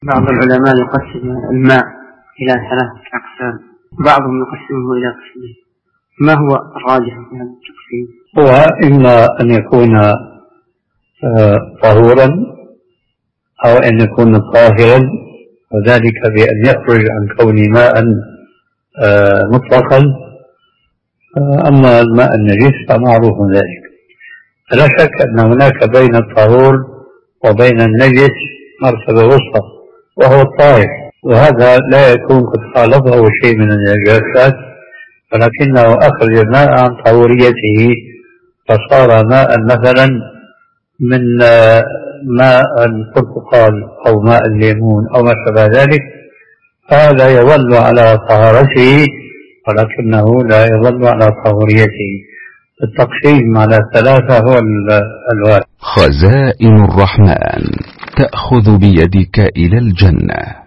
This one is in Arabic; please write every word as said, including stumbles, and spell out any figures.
بعض العلماء يقسم الماء إلى ثلاثة أقسام، بعضهم يقسمه إلى قسمين، ما هو الراجح في هذا التقسيم؟ هو إما أن يكون طهورا أو أن يكون طاهرا، وذلك بأن يخرج عن كون ماء مطلقا. أما الماء النجس فمعروف ذلك. لا شك أن هناك بين الطهور وبين النجس مرتبة وسطى وهو الطاهر، وهذا لا يكون قد خالطه شيء من النجاسات، ولكنه أخرج الماء عن طهوريته فصار ماء مثلا من ماء البرتقال أو ماء الليمون أو ما شابه ذلك، هذا يظل على طهارته ولكنه لا يظل على طهوريته. التقسيم على ثلاثة هو الواحد. خزائن الرحمن تأخذ بيدك إلى الجنة.